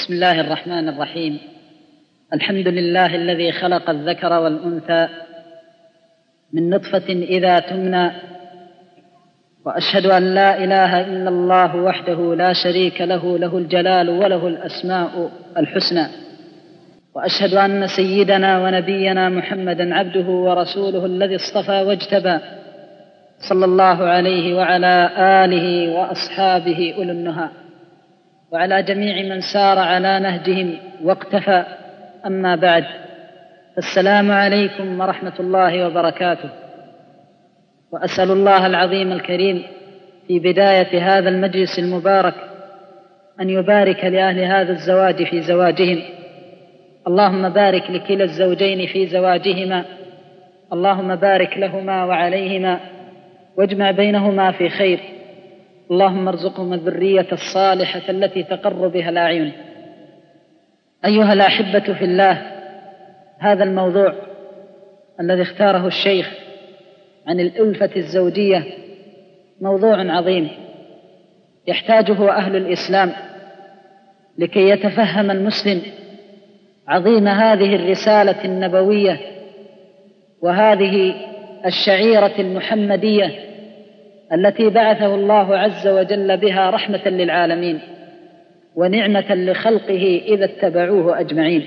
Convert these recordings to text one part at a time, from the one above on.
بسم الله الرحمن الرحيم. الحمد لله الذي خلق الذكر والأنثى من نطفة إذا تمنى، وأشهد أن لا إله إلا الله وحده لا شريك له، له الجلال وله الأسماء الحسنى. وأشهد أن سيدنا ونبينا محمدًا عبده ورسوله الذي اصطفى واجتبى، صلى الله عليه وعلى آله وأصحابه أولي النهى، وعلى جميع من سار على نهجهم واقتفى. أما بعد، السلام عليكم ورحمة الله وبركاته. وأسأل الله العظيم الكريم في بداية هذا المجلس المبارك أن يبارك لأهل هذا الزواج في زواجهم. اللهم بارك لكلا الزوجين في زواجهما، اللهم بارك لهما وعليهما، واجمع بينهما في خير. اللهم ارزقهما الذرية الصالحة التي تقر بها الأعين. أيها الأحبة في الله، هذا الموضوع الذي اختاره الشيخ عن الألفة الزوجية موضوع عظيم يحتاجه أهل الإسلام لكي يتفهم المسلم عظيم هذه الرسالة النبوية وهذه الشعيرة المحمدية التي بعثه الله عز وجل بها رحمة للعالمين ونعمة لخلقه إذا اتبعوه أجمعين.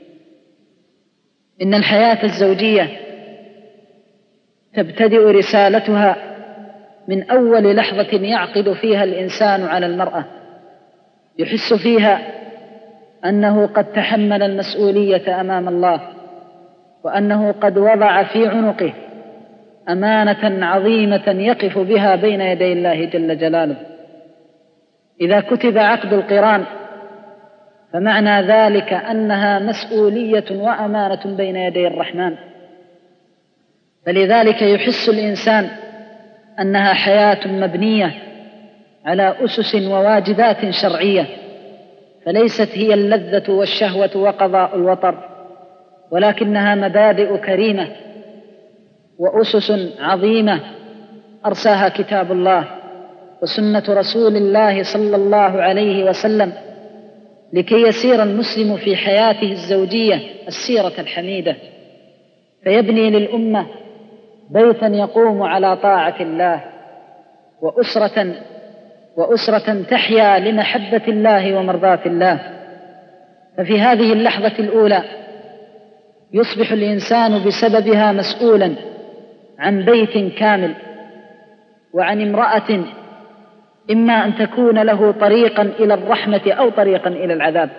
إن الحياة الزوجية تبتدئ رسالتها من أول لحظة يعقد فيها الإنسان على المرأة، يحس فيها أنه قد تحمل المسؤولية أمام الله، وأنه قد وضع في عنقه أمانة عظيمة يقف بها بين يدي الله جل جلاله. إذا كتب عقد القران فمعنى ذلك أنها مسؤولية وأمانة بين يدي الرحمن، فلذلك يحس الإنسان أنها حياة مبنية على أسس وواجبات شرعية، فليست هي اللذة والشهوة وقضاء الوطر، ولكنها مبادئ كريمة وأسس عظيمة أرساها كتاب الله وسنة رسول الله صلى الله عليه وسلم لكي يسير المسلم في حياته الزوجية السيرة الحميدة، فيبني للأمة بيتا يقوم على طاعة الله، وأسرة تحيا لمحبة الله ومرضاة الله. ففي هذه اللحظة الأولى يصبح الإنسان بسببها مسؤولا عن بيت كامل وعن امرأة إما أن تكون له طريقا إلى الرحمة أو طريقا إلى العذاب.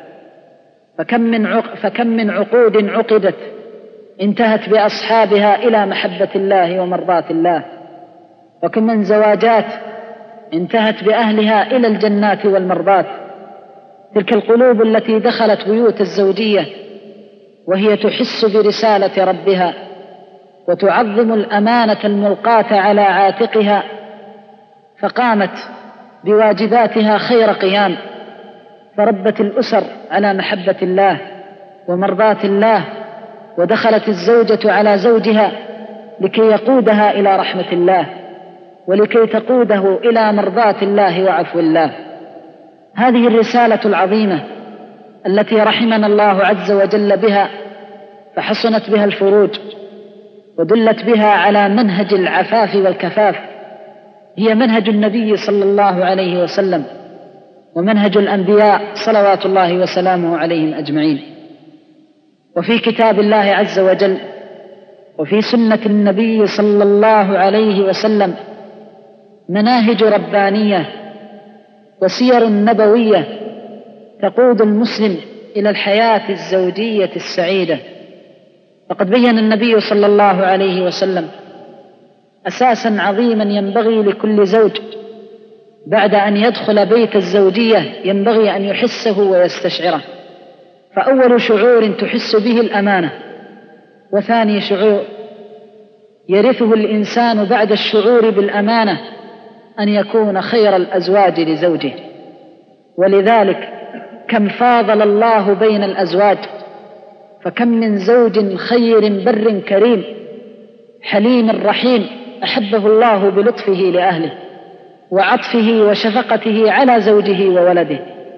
فكم من عقود عقدت انتهت بأصحابها إلى محبة الله ومرضاة الله، وكم من زواجات انتهت بأهلها إلى الجنات والمرضات. تلك القلوب التي دخلت بيوت الزوجية وهي تحس برسالة ربها وتعظم الأمانة الملقاة على عاتقها، فقامت بواجباتها خير قيام، فربت الأسر على محبة الله ومرضاة الله، ودخلت الزوجة على زوجها لكي يقودها إلى رحمة الله ولكي تقوده إلى مرضاة الله وعفو الله. هذه الرسالة العظيمة التي رحمنا الله عز وجل بها فحصنت بها الفروج ودلت بها على منهج العفاف والكفاف، هي منهج النبي صلى الله عليه وسلم ومنهج الأنبياء صلوات الله وسلامه عليهم أجمعين. وفي كتاب الله عز وجل وفي سنة النبي صلى الله عليه وسلم مناهج ربانية وسير نبوية تقود المسلم إلى الحياة الزوجية السعيدة. فقد بين النبي صلى الله عليه وسلم أساسا عظيما ينبغي لكل زوج بعد أن يدخل بيت الزوجية ينبغي أن يحسه ويستشعره. فأول شعور تحس به الأمانة، وثاني شعور يرثه الإنسان بعد الشعور بالأمانة أن يكون خير الأزواج لزوجه. ولذلك كم فاضل الله بين الأزواج، فكم من زوج خير بر كريم حليم رحيم أحبه الله بلطفه لأهله وعطفه وشفقته على زوجه وولده.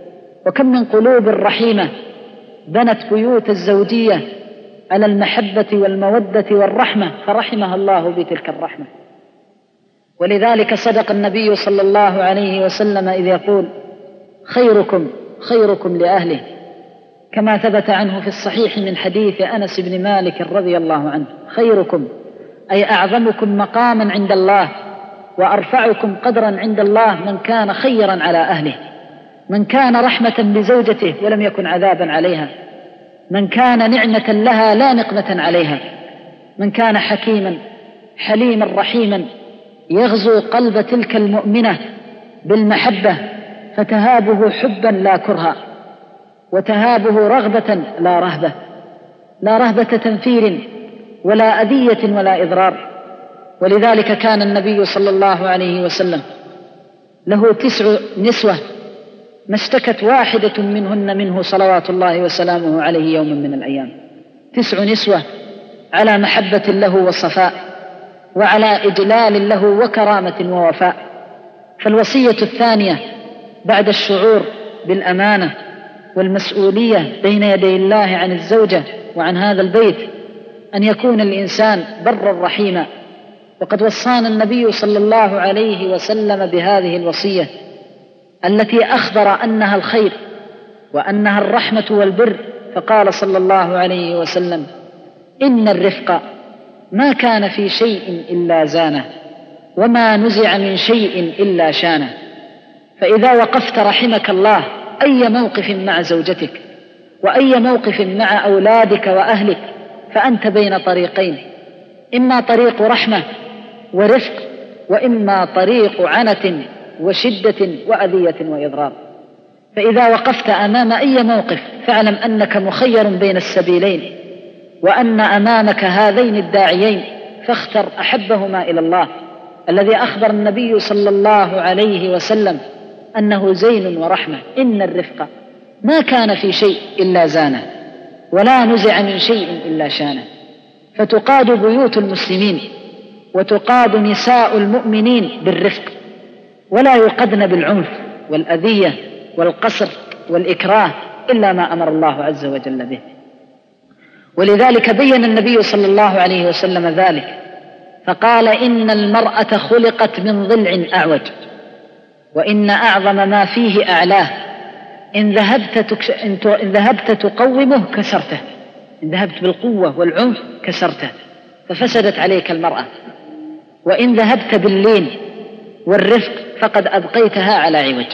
وكم من قلوب رحيمة بنت بيوت الزوجية على المحبة والمودة والرحمة فرحمها الله بتلك الرحمة. ولذلك صدق النبي صلى الله عليه وسلم إذ يقول: خيركم خيركم لأهله، كما ثبت عنه في الصحيح من حديث أنس بن مالك رضي الله عنه: خيركم أي أعظمكم مقاما عند الله وأرفعكم قدرا عند الله من كان خيرا على أهله، من كان رحمة بزوجته ولم يكن عذابا عليها، من كان نعمة لها لا نقمة عليها، من كان حكيما حليما رحيما يغزو قلب تلك المؤمنة بالمحبة فتهابه حبا لا كرها، وتهابه رغبة لا رهبة، لا رهبة تنفير ولا أذية ولا إضرار. ولذلك كان النبي صلى الله عليه وسلم له 9 نسوة ما اشتكت واحدة منهن منه صلوات الله وسلامه عليه يوما من الأيام. 9 نسوة على محبة له وصفاء وعلى إجلال له وكرامة ووفاء. فالوصية الثانية بعد الشعور بالأمانة والمسؤولية بين يدي الله عن الزوجة وعن هذا البيت أن يكون الإنسان برا رحيما. وقد وصانا النبي صلى الله عليه وسلم بهذه الوصية التي أخبر أنها الخير وأنها الرحمة والبر، فقال صلى الله عليه وسلم: إن الرفق ما كان في شيء إلا زانه، وما نزع من شيء إلا شانه. فإذا وقفت رحمك الله أي موقف مع زوجتك وأي موقف مع أولادك وأهلك فأنت بين طريقين، إما طريق رحمة ورفق، وإما طريق عنة وشدة وأذية وإضرار. فإذا وقفت أمام أي موقف فاعلم أنك مخير بين السبيلين، وأن أمامك هذين الداعيين، فاختر أحبهما إلى الله الذي أخبر النبي صلى الله عليه وسلم أنه زين ورحمة. إن الرفق ما كان في شيء إلا زانه، ولا نزع من شيء إلا شانه. فتقاد بيوت المسلمين وتقاد نساء المؤمنين بالرفق، ولا يقدن بالعنف والأذية والقصر والإكراه إلا ما أمر الله عز وجل به. ولذلك بين النبي صلى الله عليه وسلم ذلك فقال: إن المرأة خلقت من ضلع أعوج، وإن أعظم ما فيه أعلاه، إن ذهبت تقومه كسرته، إن ذهبت بالقوة والعنف كسرته ففسدت عليك المرأة، وإن ذهبت باللين والرفق فقد أبقيتها على عوج.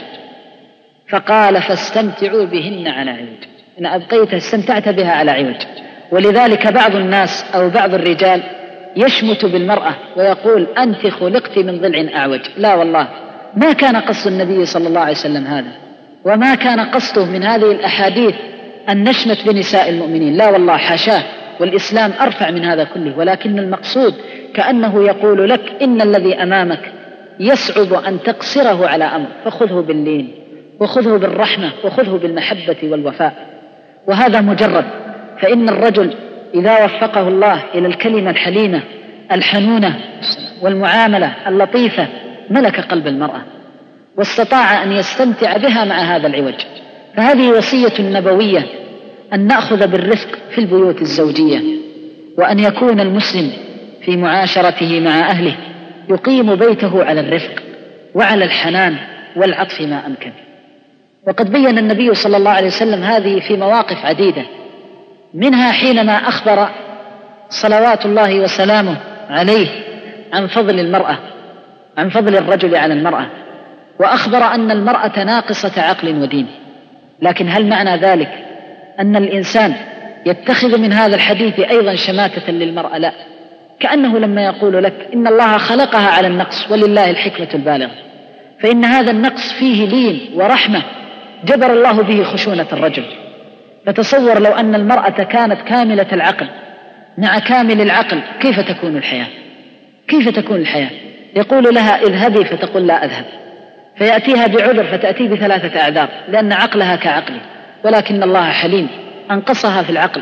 فقال: فاستمتعوا بهن على عوج، إن أبقيتها استمتعت بها على عوج. ولذلك بعض الناس أو بعض الرجال يشمت بالمرأة ويقول: أنت خلقت من ضلع أعوج. لا والله، ما كان قصد النبي صلى الله عليه وسلم هذا، وما كان قصده من هذه الأحاديث أن نشمت بنساء المؤمنين، لا والله حاشاه، والإسلام أرفع من هذا كله. ولكن المقصود كأنه يقول لك: إن الذي أمامك يصعب أن تقصره على أمر، فخذه باللين وخذه بالرحمة وخذه بالمحبة والوفاء. وهذا مجرد، فإن الرجل إذا وفقه الله إلى الكلمة الحليمة الحنونة والمعاملة اللطيفة ملك قلب المرأة واستطاع أن يستمتع بها مع هذا العوج. فهذه وصية نبوية أن نأخذ بالرفق في البيوت الزوجية، وأن يكون المسلم في معاشرته مع أهله يقيم بيته على الرفق وعلى الحنان والعطف ما أمكن. وقد بين النبي صلى الله عليه وسلم هذه في مواقف عديدة، منها حينما أخبر صلوات الله وسلامه عليه عن فضل المرأة، عن فضل الرجل على المرأة، وأخبر أن المرأة ناقصة عقل ودين. لكن هل معنى ذلك أن الإنسان يتخذ من هذا الحديث أيضا شماتة للمرأة؟ لا، كأنه لما يقول لك إن الله خلقها على النقص ولله الحكمة البالغة، فإن هذا النقص فيه لين ورحمة جبر الله به خشونة الرجل. فتصور لو أن المرأة كانت كاملة العقل مع كامل العقل، كيف تكون الحياة؟ كيف تكون الحياة؟ يقول لها اذهبي فتقول لا أذهب، فيأتيها بعذر فتأتي ب3 أعذار لأن عقلها كعقله. ولكن الله حليم أنقصها في العقل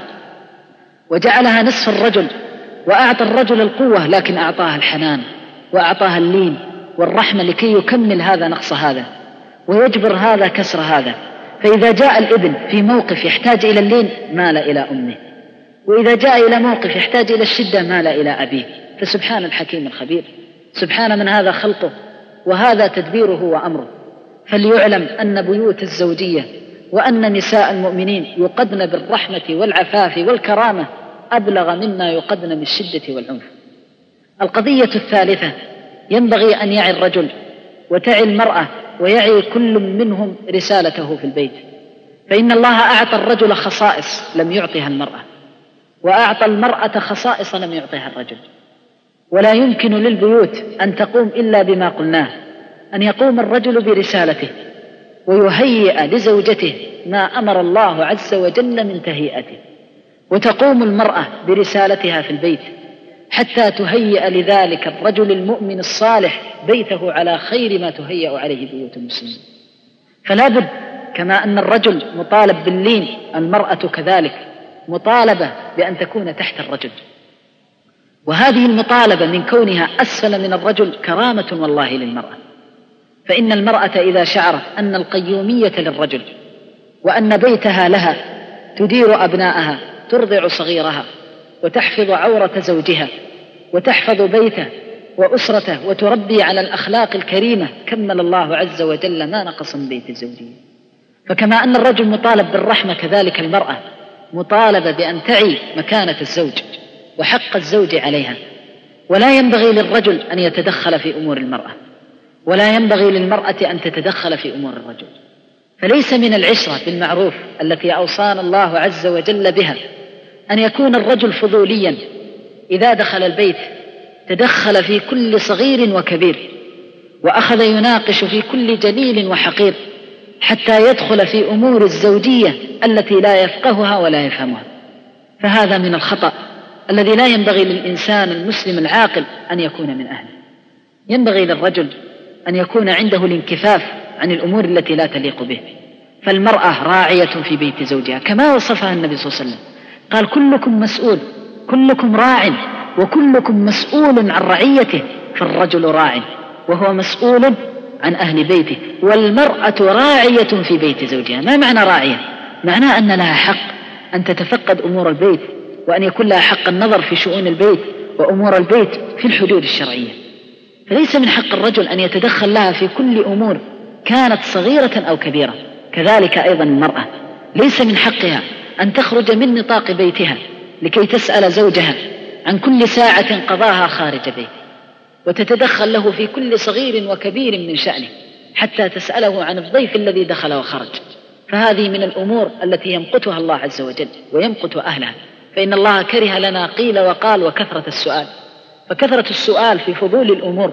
وجعلها نصف الرجل، وأعطى الرجل القوة لكن أعطاها الحنان وأعطاها اللين والرحمة لكي يكمل هذا نقص هذا ويجبر هذا كسر هذا. فإذا جاء الابن في موقف يحتاج إلى اللين مال إلى أمه، وإذا جاء إلى موقف يحتاج إلى الشدة مال إلى أبيه. فسبحان الحكيم الخبير، سبحان من هذا خلقه وهذا تدبيره وأمره. فليعلم أن بيوت الزوجية وأن نساء المؤمنين يقدن بالرحمة والعفاف والكرامة أبلغ مما يقدن بالشدة والعنف. القضية الثالثة، ينبغي أن يعي الرجل وتعي المرأة ويعي كل منهم رسالته في البيت. فإن الله أعطى الرجل خصائص لم يعطها المرأة، وأعطى المرأة خصائص لم يعطها الرجل. ولا يمكن للبيوت أن تقوم إلا بما قلناه، أن يقوم الرجل برسالته ويهيئ لزوجته ما أمر الله عز وجل من تهيئته، وتقوم المرأة برسالتها في البيت حتى تهيئ لذلك الرجل المؤمن الصالح بيته على خير ما تهيأ عليه بيوت المسلمين. فلا بد كما أن الرجل مطالب باللين، المرأة كذلك مطالبة بأن تكون تحت الرجل. وهذه المطالبة من كونها أسفل من الرجل كرامة والله للمرأة. فإن المرأة إذا شعرت أن القيومية للرجل وأن بيتها لها، تدير أبناءها، ترضع صغيرها، وتحفظ عورة زوجها، وتحفظ بيته وأسرته، وتربي على الأخلاق الكريمة، كمل الله عز وجل ما نقص من بيت الزوجية. فكما أن الرجل مطالب بالرحمة كذلك المرأة مطالبة بأن تعي مكانة الزوج وحق الزوج عليها. ولا ينبغي للرجل أن يتدخل في أمور المرأة، ولا ينبغي للمرأة أن تتدخل في أمور الرجل. فليس من العشرة بالمعروف التي أوصانا الله عز وجل بها أن يكون الرجل فضوليا إذا دخل البيت تدخل في كل صغير وكبير، وأخذ يناقش في كل جليل وحقير، حتى يدخل في أمور الزوجية التي لا يفقهها ولا يفهمها. فهذا من الخطأ الذي لا ينبغي للإنسان المسلم العاقل أن يكون من أهله. ينبغي للرجل أن يكون عنده الانكفاف عن الأمور التي لا تليق به. فالمرأة راعية في بيت زوجها كما وصفها النبي صلى الله عليه وسلم، قال: كلكم مسؤول، كلكم راع، وكلكم مسؤول عن رعيته. فالرجل راع وهو مسؤول عن أهل بيته، والمرأة راعية في بيت زوجها. ما معنى راعية؟ معناه أن لها حق أن تتفقد أمور البيت، وأن يكون لها حق النظر في شؤون البيت وأمور البيت في الحدود الشرعية. فليس من حق الرجل أن يتدخل لها في كل أمور كانت صغيرة أو كبيرة. كذلك أيضا المرأة ليس من حقها أن تخرج من نطاق بيتها لكي تسأل زوجها عن كل ساعة قضاها خارج بيته، وتتدخل له في كل صغير وكبير من شأنه، حتى تسأله عن الضيف الذي دخل وخرج. فهذه من الأمور التي يمقتها الله عز وجل ويمقت أهلها. فإن الله كره لنا قيل وقال وكثرة السؤال. فكثرة السؤال في فضول الأمور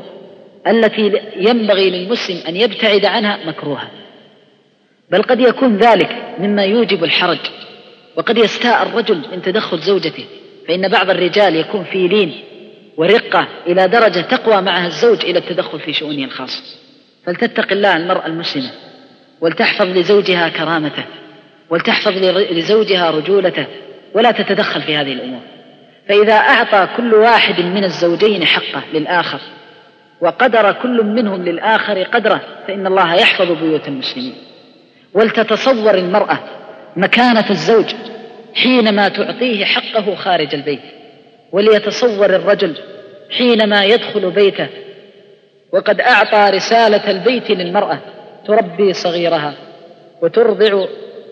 التي ينبغي للمسلم أن يبتعد عنها مكروها، بل قد يكون ذلك مما يوجب الحرج، وقد يستاء الرجل من تدخل زوجته. فإن بعض الرجال يكون في لين ورقة إلى درجة تقوى معها الزوج إلى التدخل في شؤونه الخاصة. فلتتق الله المرأة المسلمة، ولتحفظ لزوجها كرامته، ولتحفظ لزوجها رجولته، ولا تتدخل في هذه الأمور. فإذا أعطى كل واحد من الزوجين حقه للآخر، وقدر كل منهم للآخر قدره، فإن الله يحفظ بيوت المسلمين. ولتتصور المرأة مكانة الزوج حينما تعطيه حقه خارج البيت، وليتصور الرجل حينما يدخل بيته وقد أعطى رسالة البيت للمرأة، تربي صغيرها وترضع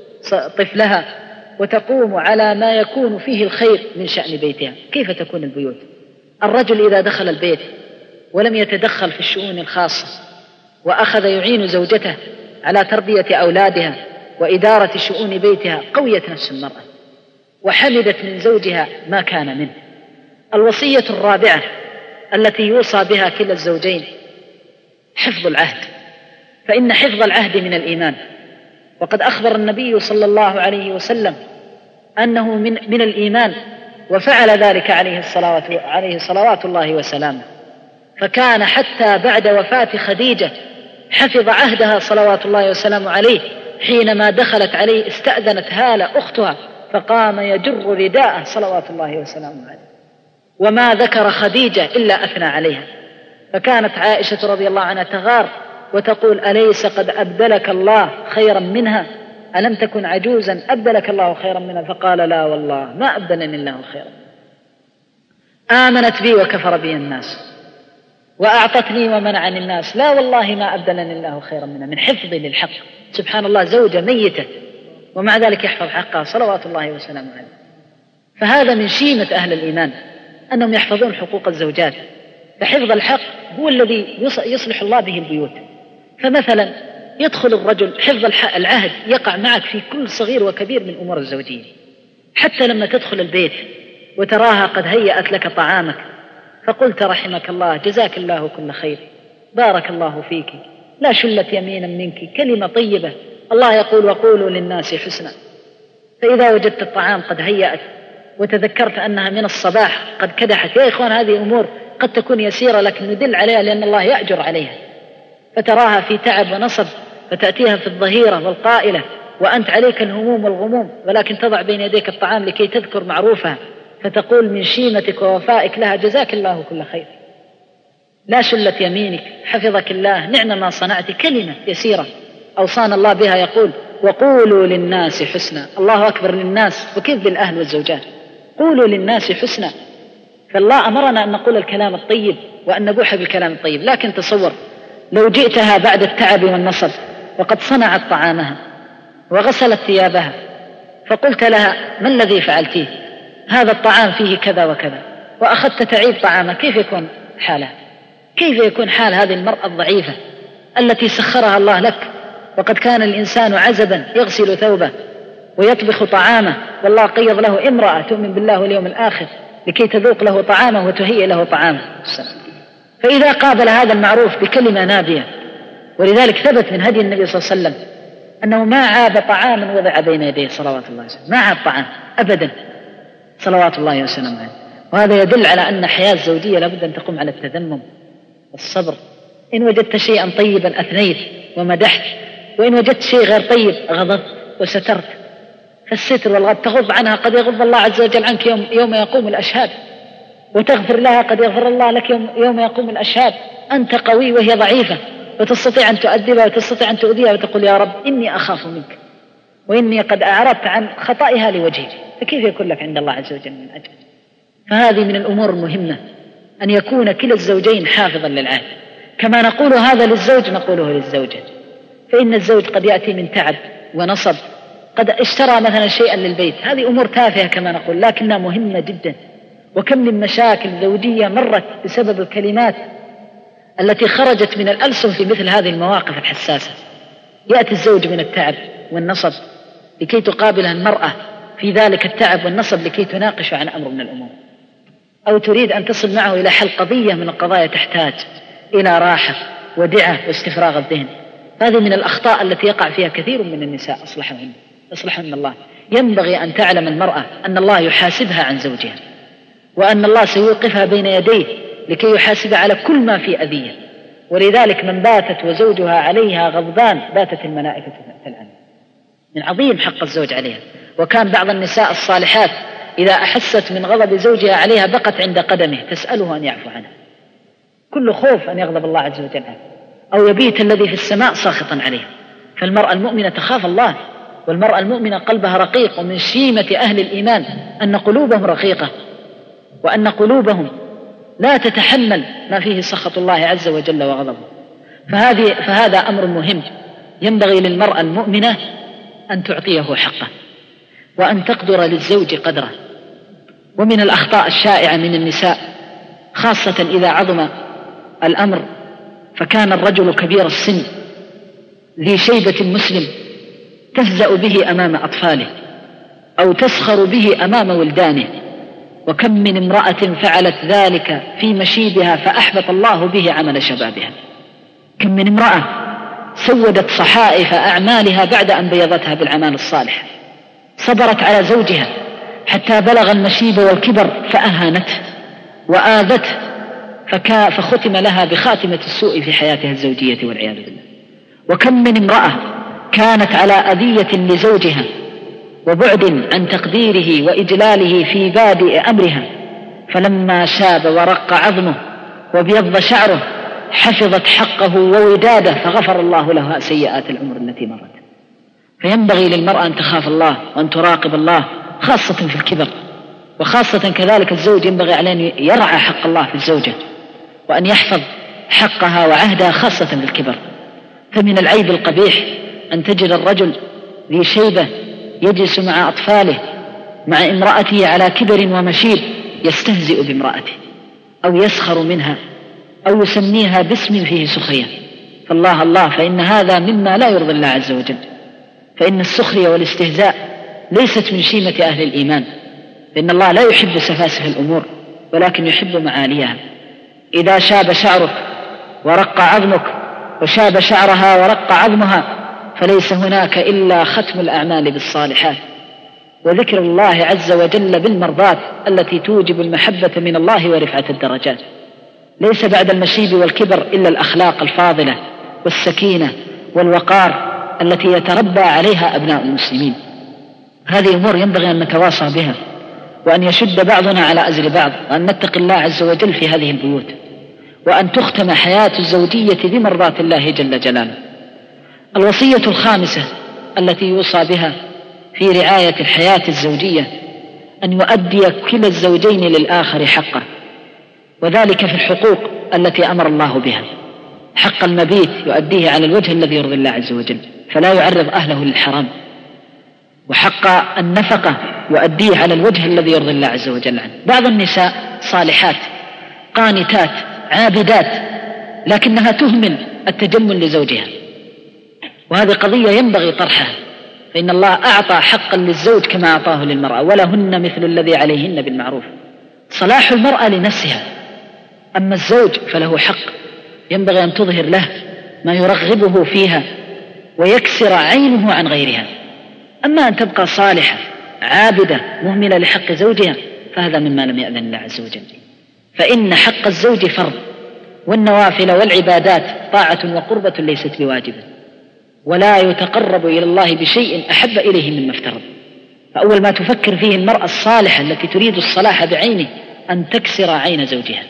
طفلها وتقوم على ما يكون فيه الخير من شأن بيتها. كيف تكون البيوت؟ الرجل إذا دخل البيت ولم يتدخل في الشؤون الخاصة، وأخذ يعين زوجته على تربية أولادها وإدارة شؤون بيتها، قويت نفس المرأة وحمدت من زوجها ما كان منه. الوصية الرابعة التي يوصى بها كلا الزوجين حفظ العهد، فإن حفظ العهد من الإيمان. وقد أخبر النبي صلى الله عليه وسلم أنه من الإيمان، وفعل ذلك عليه صلوات الله وسلامه. فكان حتى بعد وفاة خديجة حفظ عهدها صلوات الله وسلامه عليه، حينما دخلت عليه استأذنت هالة أختها فقام يجر رداءه صلوات الله وسلامه عليه، وما ذكر خديجة إلا أثنى عليها. فكانت عائشة رضي الله عنها تغار وتقول: أليس قد أبدلك الله خيرا منها؟ ألم تكن عجوزا أبدلك الله خيرا منها؟ فقال لا والله ما أبدلني الله خيرا. آمنت بي وكفر بي الناس وأعطتني ومنعني الناس، لا والله ما أبدلني الله خيرا منها، من حفظي للحق. سبحان الله، زوجة ميتة ومع ذلك يحفظ حقها صلوات الله وسلامه عليه. فهذا من شيمة أهل الإيمان أنهم يحفظون حقوق الزوجات، فحفظ الحق هو الذي يصلح الله به البيوت. فمثلا يدخل الرجل حفظ العهد يقع معك في كل صغير وكبير من أمور الزوجية، حتى لما تدخل البيت وتراها قد هيأت لك طعامك فقلت رحمك الله جزاك الله كل خير بارك الله فيك لا شلت يمينا منك، كلمة طيبة. الله يقول وقولوا للناس حسنا. فإذا وجدت الطعام قد هيأت وتذكرت أنها من الصباح قد كدحت، يا إخوان هذه أمور قد تكون يسيرة لكن ندل عليها لأن الله يأجر عليها، فتراها في تعب ونصب فتأتيها في الظهيرة والقائلة وأنت عليك الهموم والغموم، ولكن تضع بين يديك الطعام لكي تذكر معروفها فتقول من شيمتك ووفائك لها جزاك الله كل خير، لا شلت يمينك حفظك الله نعم ما صنعت. كلمة يسيرة أوصانا الله بها، يقول وقولوا للناس حسنا. الله أكبر، للناس وكيف بالأهل والزوجات؟ قولوا للناس حسنا. فالله أمرنا أن نقول الكلام الطيب وأن نبوح بالكلام الطيب. لكن تصور لو جئتها بعد التعب والنصب وقد صنعت طعامها وغسلت ثيابها فقلت لها ما الذي فعلتيه؟ هذا الطعام فيه كذا وكذا، وأخذت تعيب طعامه، كيف يكون حالها؟ كيف يكون حال هذه المرأة الضعيفة التي سخرها الله لك؟ وقد كان الإنسان عزبا يغسل ثوبه ويطبخ طعامه، والله قيض له امرأة تؤمن بالله واليوم الآخر لكي تذوق له طعامه وتهيئ له طعامه. فإذا قابل هذا المعروف بكلمة نابية، ولذلك ثبت من هدي النبي صلى الله عليه وسلم أنه ما عاب طعاما وضع بين يديه صلوات الله وسلم، ما عاب طعام أبدا صلوات الله وسلم عليه. وهذا يدل على أن حياة الزوجية لابد أن تقوم على التذمم والصبر. إن وجدت شيئا طيبا أثنيت ومدحت، وإن وجدت شيء غير طيب غضبت وسترت. فالستر والغضب تغض عنها قد يغض الله عز وجل عنك يوم يقوم الأشهاد، وتغفر لها قد يغفر الله لك يوم يقوم الأشهاد. أنت قوي وهي ضعيفة وتستطيع أن تؤدبها وتستطيع أن تؤذيها وتقول يا رب إني أخاف منك وإني قد أعرضت عن خطئها لوجهك، فكيف يكون لك عند الله عز وجل من أجل؟ فهذه من الأمور المهمة أن يكون كلا الزوجين حافظا للعهد. كما نقول هذا للزوج نقوله للزوجة. فإن الزوج قد يأتي من تعب ونصب، قد اشترى مثلا شيئا للبيت، هذه أمور تافهة كما نقول لكنها مهمة جدا. وكم من مشاكل زوجية مرت بسبب الكلمات التي خرجت من الألسن في مثل هذه المواقف الحساسة. يأتي الزوج من التعب والنصب لكي تقابله المرأة في ذلك التعب والنصب لكي تناقش عن أمر من الأمور، أو تريد أن تصل معه إلى حل قضية من القضايا تحتاج إلى راحة ودعة واستفراغ الذهن. هذه من الأخطاء التي يقع فيها كثير من النساء أصلحهن الله. ينبغي أن تعلم المرأة أن الله يحاسبها عن زوجها، وأن الله سيوقفها بين يديه لكي يحاسب على كل ما في أذية. ولذلك من باتت وزوجها عليها غضبان باتت الملائكة تلعنه، من عظيم حق الزوج عليها. وكان بعض النساء الصالحات إذا أحست من غضب زوجها عليها بقت عند قدمه تسأله أن يعفو عنها، كل خوف أن يغضب الله عز وجل عنه، أو يبيت الذي في السماء ساخطا عليه. فالمرأة المؤمنة تخاف الله، والمرأة المؤمنة قلبها رقيق. ومن شيمة أهل الإيمان أن قلوبهم رقيقة، وأن قلوبهم لا تتحمل ما فيه سخط الله عز وجل وغضبه. فهذا أمر مهم، ينبغي للمرأة المؤمنة أن تعطيه حقه وأن تقدر للزوج قدره. ومن الأخطاء الشائعة من النساء خاصة إذا عظم الأمر فكان الرجل كبير السن ذي شيبة مسلم تفزأ به أمام أطفاله أو تسخر به أمام ولدانه. وكم من امرأة فعلت ذلك في مشيبها فأحبط الله به عمل شبابها. كم من امرأة سودت صحائف أعمالها بعد أن بيضتها بالأعمال الصالحة، صبرت على زوجها حتى بلغ المشيب والكبر فأهانته وآذته فختم لها بخاتمة السوء في حياتها الزوجية والعياذ بالله. وكم من امرأة كانت على أذية لزوجها وبعد عن تقديره وإجلاله في بادئ أمرها، فلما شاب ورق عظمه وبيض شعره حفظت حقه ووداده فغفر الله لها سيئات العمر التي مرت. فينبغي للمرأة أن تخاف الله وأن تراقب الله خاصة في الكبر، وخاصة كذلك الزوج ينبغي عليه أن يرعى حق الله في الزوجة وأن يحفظ حقها وعهدها خاصة في الكبر. فمن العيب القبيح أن تجد الرجل ذي شيبة يجلس مع أطفاله مع امرأته على كبر ومشيب يستهزئ بامرأته أو يسخر منها أو يسميها باسم فيه سخرية. فالله الله، فإن هذا مما لا يرضي الله عز وجل، فإن السخرية والاستهزاء ليست من شيمة أهل الإيمان، فإن الله لا يحب سفاسف الأمور ولكن يحب معاليها. إذا شاب شعرك ورق عظمك وشاب شعرها ورق عظمها فليس هناك إلا ختم الأعمال بالصالحات وذكر الله عز وجل بالمرضات التي توجب المحبة من الله ورفعة الدرجات. ليس بعد المشيب والكبر إلا الأخلاق الفاضلة والسكينة والوقار التي يتربى عليها أبناء المسلمين. هذه أمور ينبغي أن نتواصى بها وأن يشد بعضنا على أزر بعض وأن نتقي الله عز وجل في هذه البيوت، وأن تختم حياة الزوجية بمرضاة الله جل جلاله. الوصية الخامسة التي يوصى بها في رعاية الحياة الزوجية أن يؤدي كلا الزوجين للآخر حقه، وذلك في الحقوق التي أمر الله بها. حق المبيت يؤديه على الوجه الذي يرضي الله عز وجل فلا يعرض أهله للحرام، وحق النفقة يؤديه على الوجه الذي يرضي الله عز وجل عنه. بعض النساء صالحات قانتات عابدات لكنها تهمل التجمل لزوجها، وهذه قضية ينبغي طرحها، فإن الله أعطى حقا للزوج كما أعطاه للمرأة ولهن مثل الذي عليهن بالمعروف. صلاح المرأة لنفسها، أما الزوج فله حق ينبغي أن تظهر له ما يرغبه فيها ويكسر عينه عن غيرها. أما أن تبقى صالحة عابدة مهملة لحق زوجها فهذا مما لم يأذن الله عز وجل. فإن حق الزوج فرض، والنوافل والعبادات طاعة وقربة ليست بواجبة، ولا يتقرب إلى الله بشيء أحب إليه مما افترض. فأول ما تفكر فيه المرأة الصالحة التي تريد الصلاح بعينه أن تكسر عين زوجها،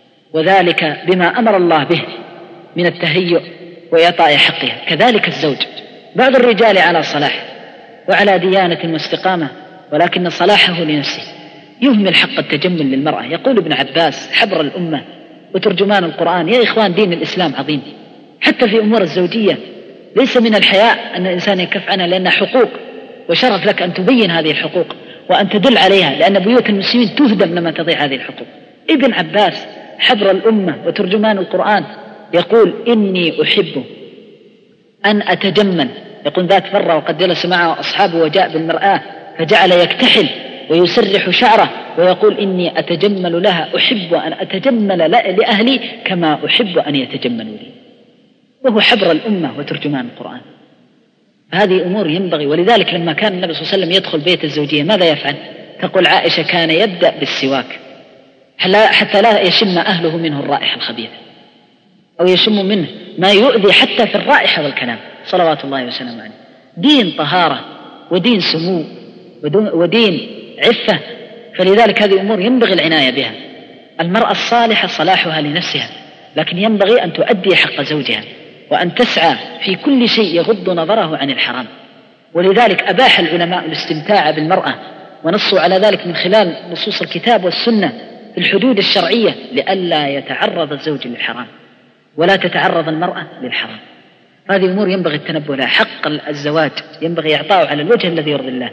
وذلك بما أمر الله به من التهيؤ وإعطاء حقها. كذلك الزوج، بعض الرجال على صلاح وعلى ديانة واستقامة ولكن صلاحه لنفسه يهمل حق التجمل للمرأة. يقول ابن عباس حبر الأمة وترجمان القرآن: يا إخوان دين الإسلام عظيم، حتى في أمور الزوجية ليس من الحياء أن الإنسان يكف عنها، لأنها حقوق وشرف لك أن تبين هذه الحقوق وأن تدل عليها، لأن بيوت المسلمين تهدم لما تضيع هذه الحقوق. ابن عباس حبر الأمة وترجمان القرآن يقول: إني أحب أن أتجمل. يقول: ذات مرة وقد جلس معه أصحابه وجاء بالمرآة فجعل يكتحل ويسرح شعره ويقول: إني أتجمل لها، أحب أن أتجمل لأهلي كما أحب أن يتجملوا لي. وهو حبر الأمة وترجمان القرآن. هذه أمور ينبغي. ولذلك لما كان النبي صلى الله عليه وسلم يدخل بيت الزوجية ماذا يفعل؟ تقول عائشة: كان يبدأ بالسواك حتى لا يشم أهله منه الرائحة الخبيثة أو يشم منه ما يؤذي حتى في الرائحة والكلام، صلوات الله وسلامه عليه. دين طهارة ودين سمو ودين عفة، فلذلك هذه أمور ينبغي العناية بها. المرأة الصالحة صلاحها لنفسها، لكن ينبغي أن تؤدي حق زوجها وأن تسعى في كل شيء يغض نظره عن الحرام. ولذلك أباح العلماء الاستمتاع بالمرأة ونصوا على ذلك من خلال نصوص الكتاب والسنة في الحدود الشرعية لئلا يتعرض الزوج للحرام ولا تتعرض المرأة للحرام. هذه أمور ينبغي التنبه لها. حق الزواج ينبغي إعطاؤه على الوجه الذي يرضي الله،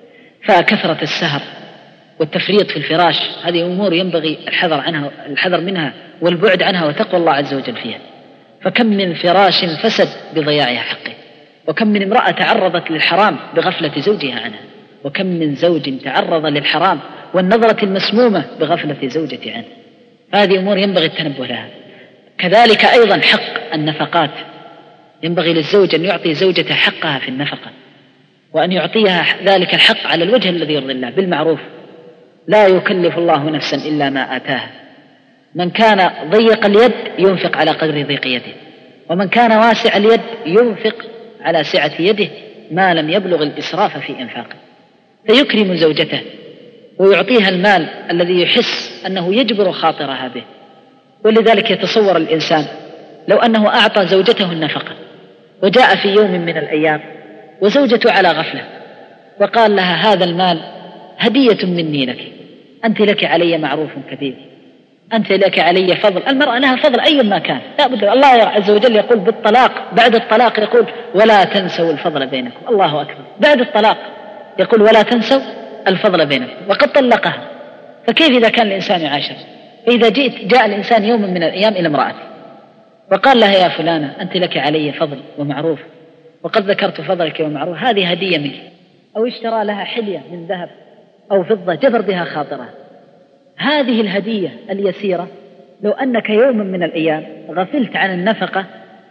فكثرة السهر والتفريط في الفراش هذه أمور ينبغي الحذر منها والبعد عنها وتقوى الله عز وجل فيها. فكم من فراش فسد بضياع حقه، وكم من امرأة تعرضت للحرام بغفلة زوجها عنها، وكم من زوج تعرض للحرام والنظرة المسمومة بغفلة زوجته عنه. هذه أمور ينبغي التنبه لها. كذلك أيضا حق النفقات، ينبغي للزوج أن يعطي زوجته حقها في النفقة، وأن يعطيها ذلك الحق على الوجه الذي يرضي الله بالمعروف. لا يكلف الله نفسا إلا ما آتاها. من كان ضيق اليد ينفق على قدر ضيق يده، ومن كان واسع اليد ينفق على سعة يده ما لم يبلغ الإسراف في إنفاقه. فيكرم زوجته ويعطيها المال الذي يحس أنه يجبر خاطرها به. ولذلك يتصور الإنسان لو أنه أعطى زوجته النفقة وجاء في يوم من الأيام وزوجته على غفلة، وقال لها هذا المال هدية مني لك، أنت لك علي معروف كبير، أنت لك علي فضل. المرأة لها فضل أي ما كان، لا بد. الله عز وجل يقول بالطلاق، بعد الطلاق يقول ولا تنسوا الفضل بينكم. الله أكبر، بعد الطلاق يقول ولا تنسوا الفضل بينكم، وقد طلقها. فكيف إذا كان الإنسان يعاشر؟ فإذا جاء الإنسان يوم من الأيام إلى امرأته وقال لها يا فلانة أنت لك علي فضل ومعروف، وقد ذكرت فضلك ومعروف، هذه هدية منك، أو اشترى لها حلية من ذهب أو فضة جبر بها خاطرها، هذه الهدية اليسيرة لو أنك يوم من الأيام غفلت عن النفقة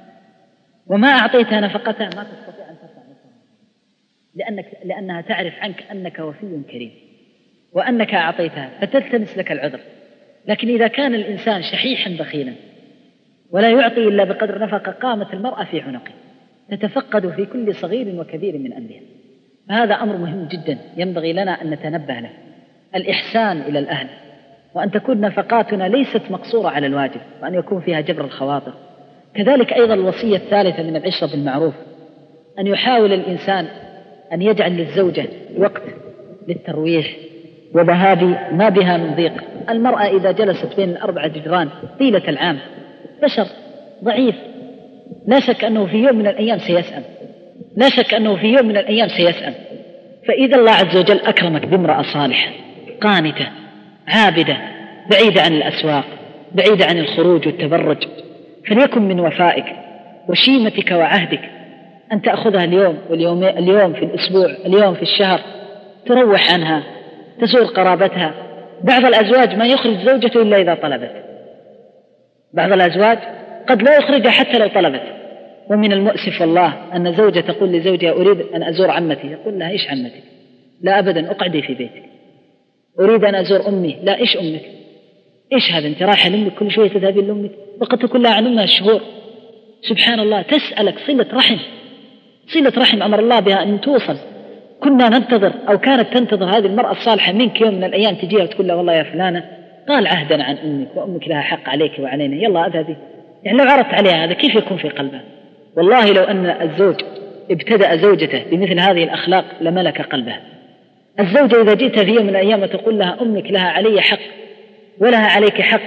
وما أعطيتها نفقتها ما تستطيع أن ترفع نفسها، لأنها تعرف عنك أنك وفي كريم وأنك أعطيتها فتلتمس لك العذر. لكن إذا كان الإنسان شحيحا بخيلا ولا يعطي إلا بقدر نفقة، قامت المرأة في عنقه تتفقد في كل صغير وكبير من أمرها. فهذا أمر مهم جدا ينبغي لنا أن نتنبه له، الإحسان إلى الأهل، وأن تكون نفقاتنا ليست مقصورة على الواجب، وأن يكون فيها جبر الخواطر. كذلك أيضا الوصية الثالثة من العشرة بالمعروف أن يحاول الإنسان أن يجعل للزوجة وقت للترويح وذهاب ما بها من ضيق. المرأة إذا جلست بين الأربعة جدران طيلة العام بشر ضعيف، لا شك أنه في يوم من الأيام سيسأم، لا شك أنه في يوم من الأيام سيسأم. فإذا الله عز وجل أكرمك بامرأة صالحة قانتة عابدة بعيدة عن الأسواق، بعيدة عن الخروج والتبرج، فليكن من وفائك وشيمتك وعهدك أن تأخذها اليوم في الأسبوع، اليوم في الشهر، تروح عنها، تزور قرابتها. بعض الأزواج ما يخرج زوجته إلا إذا طلبت، بعض الأزواج قد لا يخرجها حتى لو طلبت. ومن المؤسف والله أن زوجة تقول لزوجها أريد أن أزور عمتي، يقول لها إيش عمتك؟ لا أبدا، أقعدي في بيتك. أريد أن أزور أمي، لا إيش أمك؟ إيش هذا؟ أنت رايحة لأمك كل شوية تذهبين لأمك، وقد تكون لها عن أمها الشهور. سبحان الله، تسألك صلة رحم، صلة رحم أمر الله بها أن توصل. كنا ننتظر أو كانت تنتظر هذه المرأة الصالحة منك يوم من الأيام تجيها وتقول لها والله يا فلانة قال عهدا عن أمك وأمك لها حق عليك وعلينا، يلا أذهبي. يعني لو عرضت عليها هذا كيف يكون في قلبها؟ والله لو أن الزوج ابتدأ زوجته بمثل هذه الأخلاق لملك قلبها. الزوجة إذا جئت في يوم من الأيام وتقول لها أمك لها علي حق ولها عليك حق،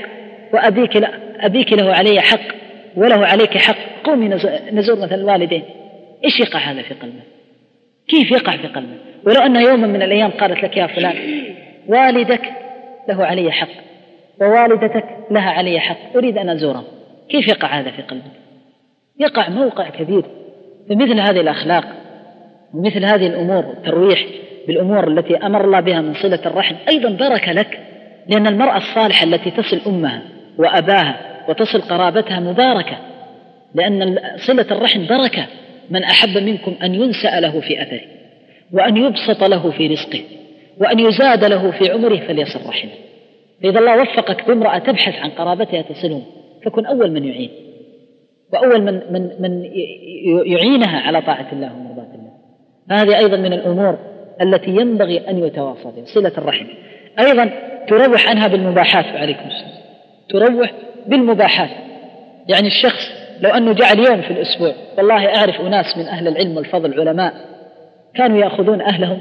وأبيك له علي حق وله عليك حق، قومي نزور مثل الوالدين، إيش يقع هذا في قلبه؟ كيف يقع في قلبه؟ ولو أن يوما من الأيام قالت لك يا فلان والدك له علي حق ووالدتك لها علي حق، أريد أن أزورهم، كيف يقع هذا في قلبك؟ يقع موقع كبير. فمثل هذه الأخلاق ومثل هذه الأمور، الترويح بالأمور التي أمر الله بها من صلة الرحم أيضا بركة لك، لأن المرأة الصالحة التي تصل أمها وأباها وتصل قرابتها مباركة، لأن صلة الرحم بركة. من أحب منكم أن ينسأ له في أثره وأن يبسط له في رزقه وأن يزاد له في عمره فليصل رحمه. فإذا الله وفقك بامرأة تبحث عن قرابتها تصلهم، فكن أول من يعين وأول من يعينها على طاعة الله ومرضاة الله. هذه أيضا من الأمور التي ينبغي أن يتواصى بها، صلة الرحم. أيضا تروح عنها بالمباحات، وعليكم السلام، تروح بالمباحات. يعني الشخص لو أنه جعل يوم في الأسبوع، والله أعرف أناس من أهل العلم والفضل علماء كانوا يأخذون أهلهم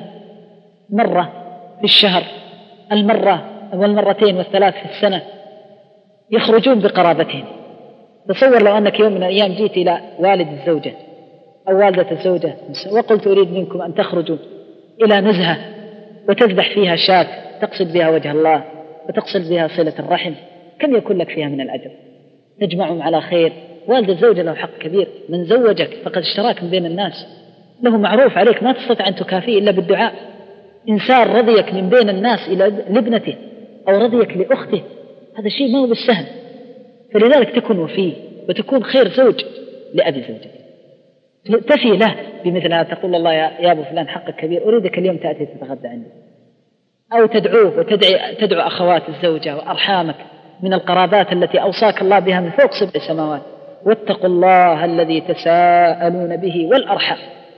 مرة في الشهر، المرة والمرتين والثلاث في السنة، يخرجون بقرابتهم. تصور لو أنك يوم من الأيام جيت إلى والد الزوجة أو والدة الزوجة وقلت أريد منكم أن تخرجوا إلى نزهة وتذبح فيها شاة تقصد بها وجه الله وتقصد بها صلة الرحم، كم يكون لك فيها من الأجر؟ تجمعهم على خير. والد الزوجة له حق كبير، من زوجك فقد اشتراك من بين الناس، له معروف عليك ما تستطيع أن تكافيه إلا بالدعاء. إنسان رضيك من بين الناس إلى لابنته أو رضيك لأخته، هذا شيء ما هو بالسهل. فلذلك تكون وفيه وتكون خير زوج لأبي زوجك، تفي له بمثل هذا، تقول الله يا أبو فلان حقك كبير، أريدك اليوم تأتي تتغدى عندي، أو تدعوه وتدعو أخوات الزوجة وأرحامك من القرابات التي أوصاك الله بها من فوق 7 سماوات، واتقوا الله الذي تساءلون به والأرحام،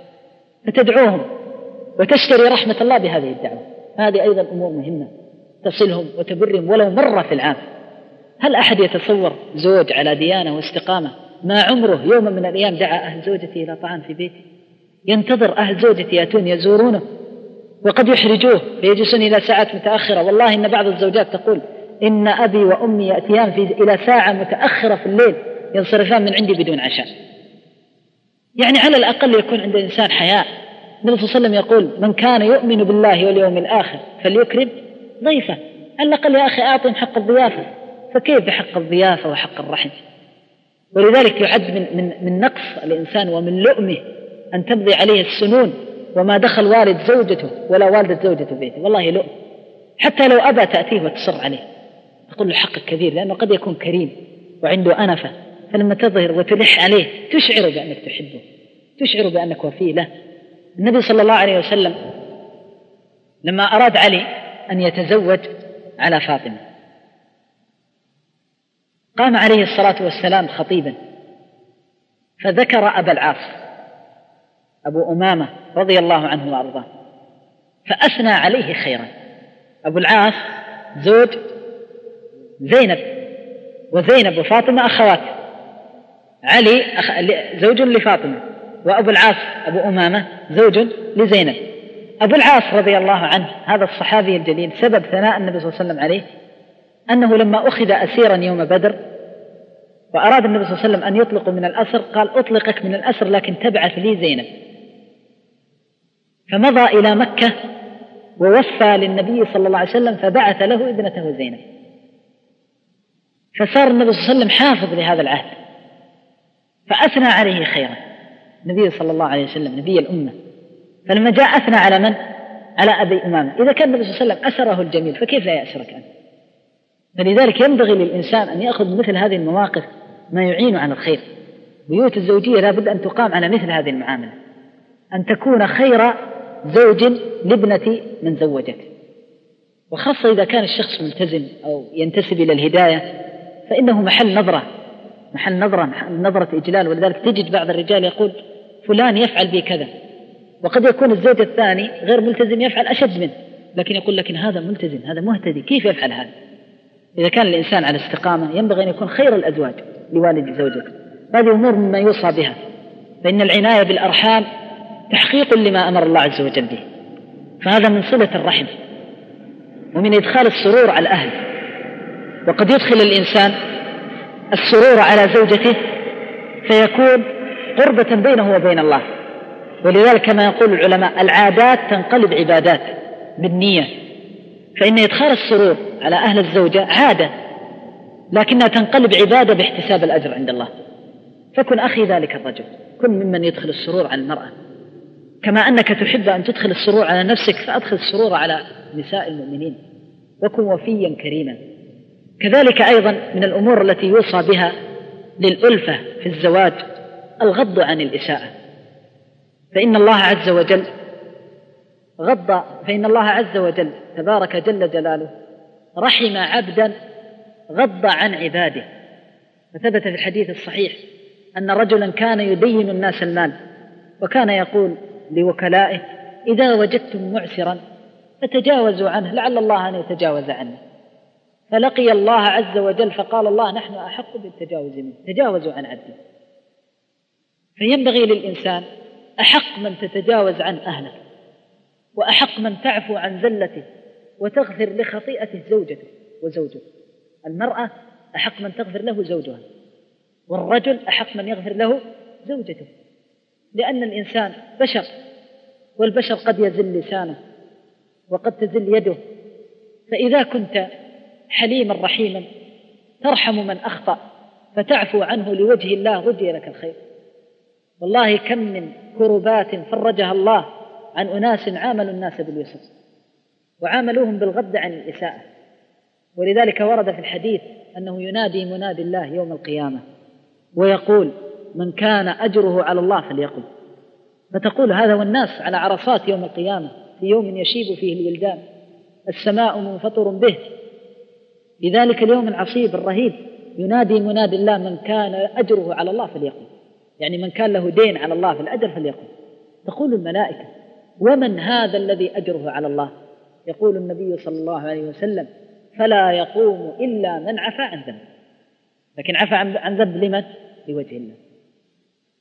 فتدعوهم وتشتري رحمة الله بهذه الدعوة. هذه أيضا أمور مهمة تصلهم وتبرهم ولو مرة في العام. هل أحد يتصور زوج على ديانة واستقامة ما عمره يوما من الأيام دعا أهل زوجته إلى طعام في بيته؟ ينتظر أهل زوجته يأتون يزورونه وقد يحرجوه فيجلسون إلى ساعات متأخرة. والله إن بعض الزوجات تقول إن أبي وأمي يأتيان إلى ساعة متأخرة في الليل ينصرفان من عندي بدون عشاء. يعني على الأقل يكون عند الإنسان حياء. النبي صلى الله عليه وسلم يقول من كان يؤمن بالله واليوم الآخر فليكرم ضيفه. على الأقل يا أخي أعطهم حق الضيافة، فكيف بحق الضيافة وحق الرحم؟ ولذلك يعد من نقص الإنسان ومن لؤمه أن تمضي عليه السنون وما دخل والد زوجته ولا والدة زوجته بيته. والله لؤم، حتى لو أبى تأتيه وتصر عليه تقول له حقك كبير، لأنه قد يكون كريم وعنده أنفة، فلما تظهر وتلح عليه تشعر بأنك تحبه، تشعر بأنك وفي له. النبي صلى الله عليه وسلم لما أراد علي أن يتزوج على فاطمة قام عليه الصلاة والسلام خطيبا فذكر أبا العاص أبو أمامة رضي الله عنه وأرضاه فأثنى عليه خيرا. أبو العاص زوج زينب، وزينب وفاطمة أخوات، علي زوج لفاطمة، وأبو العاص أبو أمامة زوج لزينب. أبو العاص رضي الله عنه هذا الصحابي الجليل سبب ثناء النبي صلى الله عليه وسلم عليه أنه لما أخذ أسيرا يوم بدر وأراد النبي صلى الله عليه وسلم أن يطلق من الأسر قال أطلقك من الأسر لكن تبعث لي زينب، فمضى إلى مكة ووفى للنبي صلى الله عليه وسلم فبعث له ابنته زينب، فصار النبي صلى الله عليه وسلم حافظ لهذا العهد فأثنى عليه خيرا. النبي صلى الله عليه وسلم نبي الأمة، فلما جاء أثنى على من؟ على أبي أمامة. إذا كان النبي صلى الله عليه وسلم أسره الجميل فكيف لا يأسرك أنت؟ فلذلك ينبغي للإنسان أن يأخذ مثل هذه المواقف ما يعين على الخير. بيوت الزوجية لابد أن تقام على مثل هذه المعاملة، أن تكون خير زوج لابنة من زوجته، وخاصة إذا كان الشخص ملتزم أو ينتسب إلى الهداية فإنه محل نظرة إجلال. ولذلك تجد بعض الرجال يقول فلان يفعل بي كذا، وقد يكون الزوج الثاني غير ملتزم يفعل أشد منه، لكن يقول لكن هذا ملتزم هذا مهتدي كيف يفعل هذا؟ إذا كان الإنسان على استقامة ينبغي أن يكون خير الأزواج لوالد زوجته. هذه أمور مما يوصى بها، فإن العناية بالأرحام تحقيق لما أمر الله عز وجل به، فهذا من صلة الرحم ومن إدخال السرور على الأهل. وقد يدخل الإنسان السرور على زوجته فيكون قربة بينه وبين الله. ولذلك كما يقول العلماء العادات تنقلب عبادات بالنية، فإن إدخال السرور على أهل الزوجة عادة لكنها تنقلب عبادة باحتساب الأجر عند الله. فكن أخي ذلك الرجل، كن ممن يدخل السرور على المرأة، كما أنك تحب أن تدخل السرور على نفسك فأدخل السرور على نساء المؤمنين، وكن وفيا كريما. كذلك أيضا من الأمور التي يوصى بها للألفة في الزواج الغض عن الإساءة، فإن الله عز وجل تبارك جل جلاله رحم عبدا غض عن عباده. فثبت في الحديث الصحيح أن رجلا كان يدين الناس المال وكان يقول لوكلائه إذا وجدتم معسرا فتجاوزوا عنه لعل الله أن يتجاوز عنه، فلقي الله عز وجل فقال الله نحن أحق بالتجاوز منه، تجاوزوا عن عبده. فينبغي للإنسان أحق من تتجاوز عن أهله، وأحق من تعفو عن زلته وتغفر لخطيئته زوجته وزوجه. المرأة أحق من تغفر له زوجها، والرجل أحق من يغفر له زوجته، لأن الإنسان بشر، والبشر قد يزل لسانه وقد تزل يده. فإذا كنت حليما رحيما ترحم من أخطأ فتعفو عنه لوجه الله غدي لك الخير. والله كم من كربات فرجها الله عن أناس عاملوا الناس باليسر وعاملوهم بالغض عن الإساءة. ولذلك ورد في الحديث أنه ينادي منادي الله يوم القيامة ويقول من كان أجره على الله فليقل، فتقول هذا والناس على عرصات يوم القيامة في يوم يشيب فيه الولدان السماء منفطر به، لذلك اليوم العصيب الرهيب ينادي منادي الله من كان أجره على الله فليقل، يعني من كان له دين على الله في الأجر فليقل. تقول الملائكة ومن هذا الذي أجره على الله؟ يقول النبي صلى الله عليه وسلم فلا يقوم إلا من عفى عن ذنب. لكن عفى عن ذنب لمن؟ لوجه الله.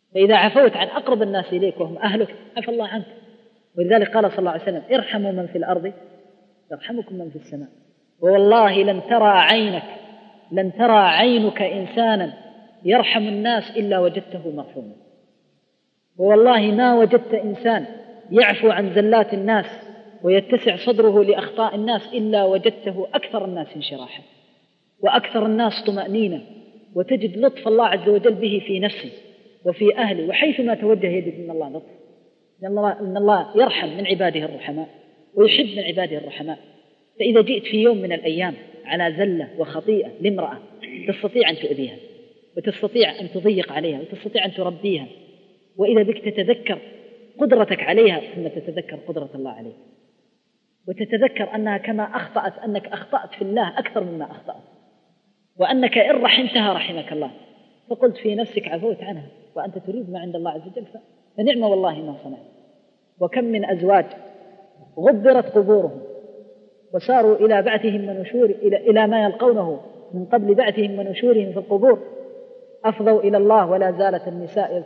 فإذا عفوت عن أقرب الناس إليك وهم أهلك عفى الله عنك. ولذلك قال صلى الله عليه وسلم ارحموا من في الأرض يرحمكم من في السماء. ووالله لن ترى عينك إنسانا يرحم الناس إلا وجدته مرحوما. ووالله ما وجدت إنسان يعفو عن زلات الناس ويتسع صدره لأخطاء الناس إلا وجدته أكثر الناس انشراحا وأكثر الناس طمأنينة، وتجد لطف الله عز وجل به في نفسه وفي أهله، وحيثما توجه يجد من الله لطف، إن الله يرحم من عباده الرحماء ويحب من عباده الرحماء. فإذا جئت في يوم من الأيام على زلة وخطيئة لامرأة تستطيع أن تؤذيها وتستطيع أن تضيق عليها وتستطيع أن تربيها، وإذا بك تتذكر قدرتك عليها ثم تتذكر قدرة الله عليك، وتتذكر أنها كما أخطأت أنك أخطأت في الله أكثر مما أخطأت، وأنك إن رحمتها رحمك الله، فقلت في نفسك عفوت عنها وأنت تريد ما عند الله عز وجل، فنعم والله ما صنعت. وكم من أزواج غبرت قبورهم وساروا إلى بعثهم ونشور إلى ما يلقونه من قبل بعثهم ونشورهم في القبور، أفضوا إلى الله ولا زالت النساء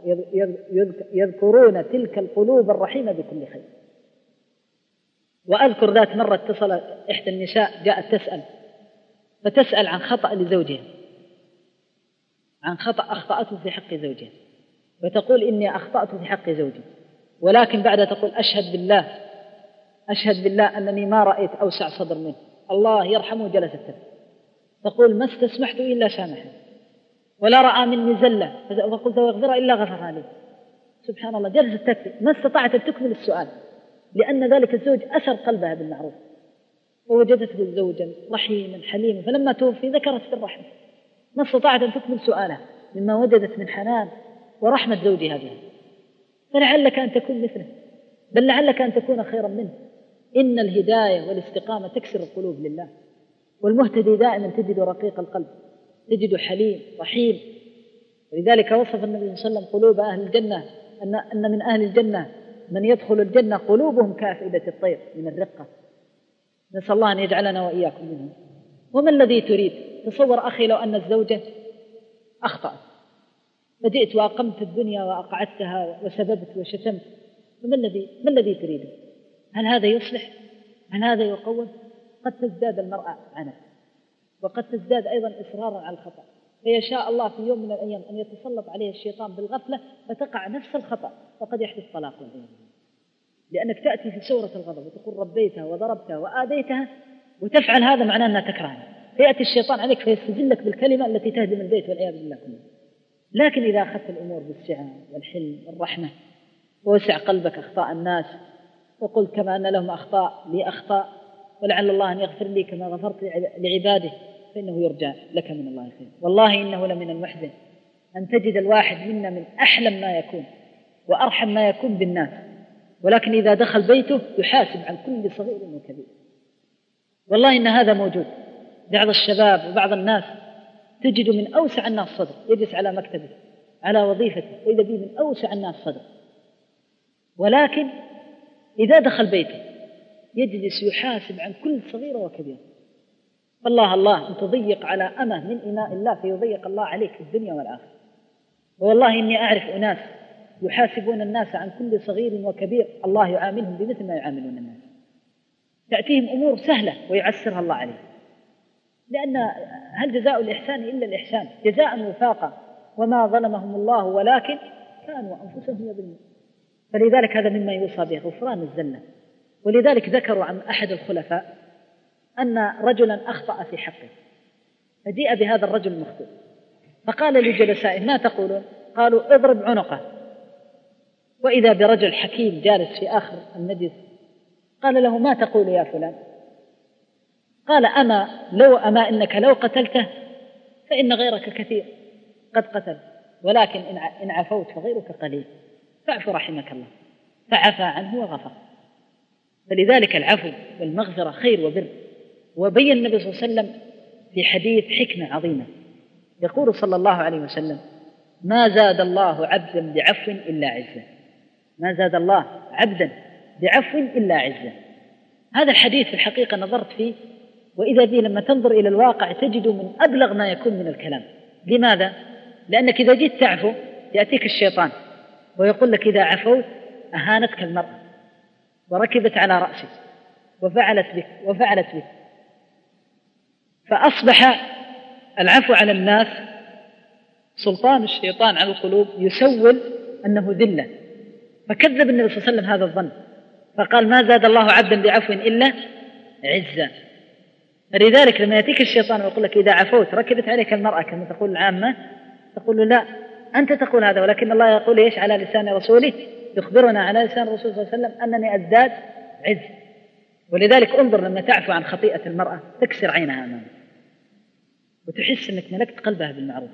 يذكرون تلك القلوب الرحيمة بكل خير. وأذكر ذات مرة اتصل إحدى النساء جاءت فتسأل عن خطأ لزوجها، عن خطأ أخطأته في حق زوجها، وتقول إني أخطأت في حق زوجي، ولكن بعد تقول أشهد بالله أنني ما رأيت أوسع صدر منه، الله يرحمه جلست تبكي، تقول ما استسمحت إلا سامحه، ولا رأى مني زلة فقلت واغفر إلا غفر لي. سبحان الله، جلست تبكي ما استطاعت أن تكمل السؤال، لأن ذلك الزوج أسر قلبها بالمعروف، ووجدته زوجا رحيما حليما، فلما توفي ذكرت في الرحمة، ما استطاعت أن تكمل سؤالها مما وجدت من حنان ورحمة زوجها بها. فلعلك أن تكون مثله، بل لعلك أن تكون خيرا منه. إن الهداية والاستقامة تكسر القلوب لله، والمهتدي دائما تجد رقيق القلب، تجد حليم رحيم. ولذلك وصف النبي صلى الله عليه وسلم قلوب أهل الجنة أن من أهل الجنة من يدخل الجنة قلوبهم كأفئدة الطير من الرقة. نسأل الله أن يجعلنا وإياكم منهم. وما الذي تريد؟ تصور أخي لو أن الزوجة أخطأت فجئت وأقمت الدنيا وأقعدتها وسببت وشتمت، ما الذي تريده؟ هل هذا يصلح؟ هل هذا يقوم؟ قد تزداد المرأة عنف، وقد تزداد أيضا إصرارا على الخطأ، فيشاء الله في يوم من الأيام أن يتسلط عليه الشيطان بالغفلة فتقع نفس الخطأ، فقد يحدث طلاق والعياذ بالله، لأنك تأتي في سورة الغضب وتقول ربيتها وضربتها وآذيتها، وتفعل هذا معناه أنها تكرهها، فيأتي الشيطان عليك فيستزلك بالكلمة التي تهدم البيت والعياذ بالله كله. لكن إذا أخذت الأمور بالسعة والحلم والرحمة ووسع قلبك أخطاء الناس، وقلت كما أن لهم أخطاء لي أخطاء، ولعل الله أن يغفر لي كما غفرت لعباده، فإنه يرجى لك من الله خير. والله إنه لمن المحزن أن تجد الواحد منا من أحلم ما يكون وأرحم ما يكون بالناس، ولكن إذا دخل بيته يحاسب عن كل صغير وكبير. والله إن هذا موجود. بعض الشباب وبعض الناس تجد من أوسع الناس صدر، يجلس على مكتبه على وظيفته وإذا به من أوسع الناس صدر، ولكن إذا دخل بيته يجلس يحاسب عن كل صغيرة وكبيرة. الله أن تضيق على أمه من إماء الله فيضيق الله عليك في الدنيا والآخرة. والله إني أعرف أناس يحاسبون الناس عن كل صغير وكبير، الله يعاملهم بمثل ما يعاملون الناس، تأتيهم أمور سهلة ويعسرها الله عليهم، لأن هل جزاء الإحسان إلا الإحسان، جزاء وفاقا، وما ظلمهم الله ولكن كانوا أنفسهم يظلمون. فلذلك هذا مما يوصى به غفران الزلة. ولذلك ذكروا عن أحد الخلفاء أن رجلا أخطأ في حقه، فجيء بهذا الرجل المخطئ فقال لجلسائه ما تقولون؟ قالوا اضرب عنقه. وإذا برجل حكيم جالس في آخر المجلس قال له ما تقول يا فلان؟ قال أما إنك لو قتلته فإن غيرك كثير قد قتل، ولكن إن عفوت فغيرك قليل، فاعف رحمك الله، فعفى عنه وغفر. فلذلك العفو والمغفرة خير وبر. وبين النبي صلى الله عليه وسلم في حديث حكمة عظيمة، يقول صلى الله عليه وسلم ما زاد الله عبدا بعفو إلا عزا، ما زاد الله عبدا بعفو إلا عزا. هذا الحديث في الحقيقة نظرت فيه وإذا به لما تنظر إلى الواقع تجد من أبلغ ما يكون من الكلام. لماذا؟ لأنك إذا جيت تعفو يأتيك الشيطان ويقول لك إذا عفوت أهانتك المرأة وركبت على رأسك وفعلت بك فأصبح العفو على الناس سلطان الشيطان على القلوب يسول أنه ذلة. فكذب النبي صلى الله عليه وسلم هذا الظن فقال ما زاد الله عبدا بعفو إلا عزا. فلذلك لما يأتيك الشيطان ويقول لك إذا عفوت ركبت عليك المرأة كما تقول العامة تقول له لا أنت تقول هذا، ولكن الله يقول إيش على لسان رسوله يخبرنا على لسان الرسول صلى الله عليه وسلم أنني أزداد عز. ولذلك انظر لما تعفو عن خطيئة المرأة تكسر عينها أمامك وتحس أنك ملكت قلبها بالمعروف.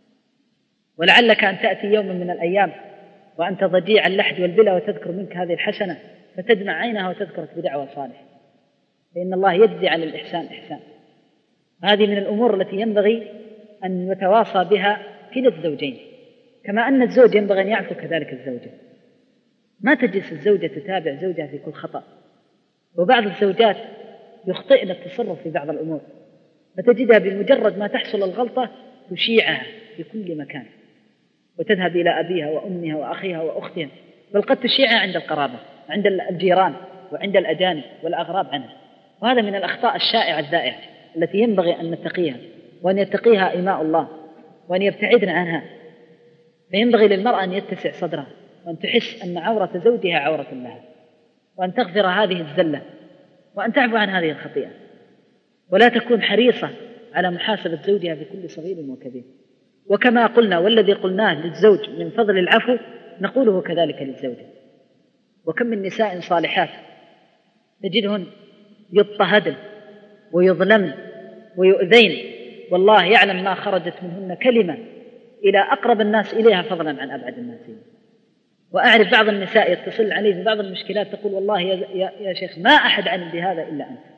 ولعلك أن تأتي يوم من الأيام وأنت ضجيع اللحد والبلى وتذكر منك هذه الحسنة فتدمع عينها وتذكرك بدعوة صالحة، فإن الله يجزي على الإحسان إحسان. هذه من الأمور التي ينبغي أن يتواصى بها كلا الزوجين، كما أن الزوج ينبغي أن يعفو كذلك الزوجة. ما تجلس الزوجة تتابع زوجها في كل خطأ، وبعض الزوجات يخطئن التصرف في بعض الأمور فتجدها بمجرد ما تحصل الغلطة تشيعها في كل مكان وتذهب إلى أبيها وأمها وأخيها وأختها، بل قد تشيعها عند القرابة عند الجيران وعند الأجانب والأغراب عنها. وهذا من الأخطاء الشائعة الذائعة التي ينبغي أن نتقيها وأن يتقيها إماء الله وأن يبتعدن عنها. فينبغي للمرأة أن يتسع صدرها وأن تحس أن عورة زوجها عورة لها، وأن تغفر هذه الزلة وأن تعفو عن هذه الخطيئة، ولا تكون حريصة على محاسبة زوجها بكل صغير وكبير. وكما قلنا والذي قلناه للزوج من فضل العفو نقوله كذلك للزوجة. وكم من نساء صالحات تجدهن يضطهدن ويظلمن ويؤذين والله يعلم ما خرجت منهن كلمة إلى أقرب الناس إليها فضلا عن أبعد الناس. وأعرف بعض النساء يتصل عليه في بعض المشكلات تقول والله يا شيخ ما أحد علم بهذا إلا أنت،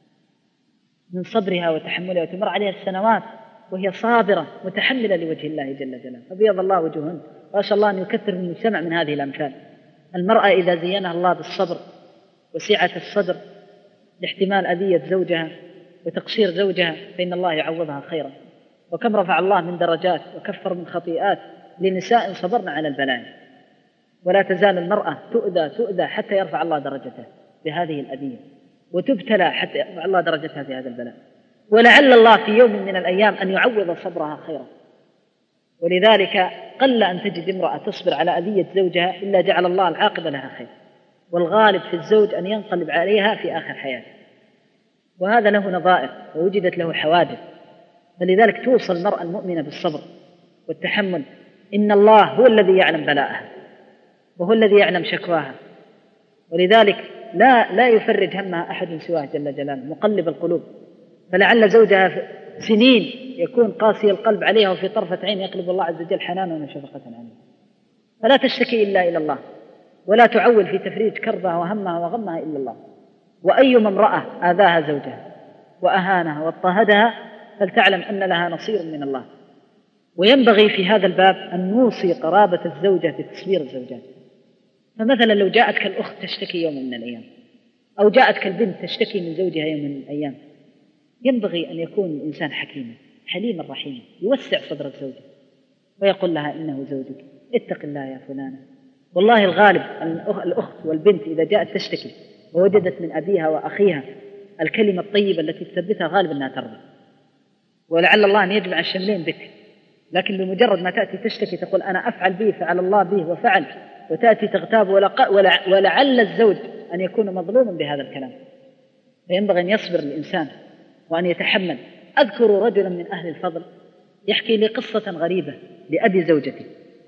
من صبرها وتحملها وتمر عليها السنوات وهي صابرة متحملة لوجه الله جل جلاله. فبيض الله وجههن، وأسأل الله أن يكثر من المجتمع من هذه الأمثال. المرأة إذا زينها الله بالصبر وسعة الصدر لاحتمال أذية زوجها وتقصير زوجها فإن الله يعوضها خيرا. وكم رفع الله من درجات وكفر من خطيئات لنساء صبرن على البلاء. ولا تزال المرأة تؤذى حتى يرفع الله درجتها بهذه الأذية، وتبتلى حتى يرفع الله درجتها في هذا البلاء. ولعل الله في يوم من الأيام أن يعوض صبرها خيرا. ولذلك قل أن تجد امرأة تصبر على أذية زوجها إلا جعل الله العاقبة لها خير، والغالب في الزوج أن ينقلب عليها في آخر حياته، وهذا له نظائر ووجدت له حوادث. فلذلك توصل المرأة المؤمنة بالصبر والتحمل. إن الله هو الذي يعلم بلاءها وهو الذي يعلم شكواها، ولذلك لا يفرج همها أحد سواه جل جلاله مقلب القلوب. فلعل زوجها سنين يكون قاسي القلب عليها وفي طرفة عين يقلب الله عز وجل حنانا وشفقة عليها. فلا تشتكي إلا إلى الله، ولا تعول في تفريج كربها وهمها وغمها إلا الله. وأيما امرأة آذاها زوجها وأهانها واضطهدها فلتعلم أن لها نصير من الله. وينبغي في هذا الباب أن نوصي قرابة الزوجة بتصبير الزوجات. فمثلا لو جاءتك الأخت تشتكي يوم من الأيام، أو جاءتك البنت تشتكي من زوجها يوم من الأيام، ينبغي أن يكون الإنسان حكيما حليما رحيما يوسع صدر الزوجة ويقول لها إنه زوجك اتق الله يا فلانة. والله الغالب الأخت والبنت إذا جاءت تشتكي ووجدت من أبيها وأخيها الكلمة الطيبة التي تثبتها غالب أنها ترضى، ولعل الله أن يجمع الشملين بك. لكن بمجرد ما تأتي تشتكي تقول أنا أفعل به فعل الله به وفعل، وتأتي تغتاب ولعل الزوج أن يكون مظلوما بهذا الكلام. فينبغي أن يصبر الإنسان وأن يتحمل. أذكر رجلا من أهل الفضل يحكي لي قصة غريبة لأبي زوجتي.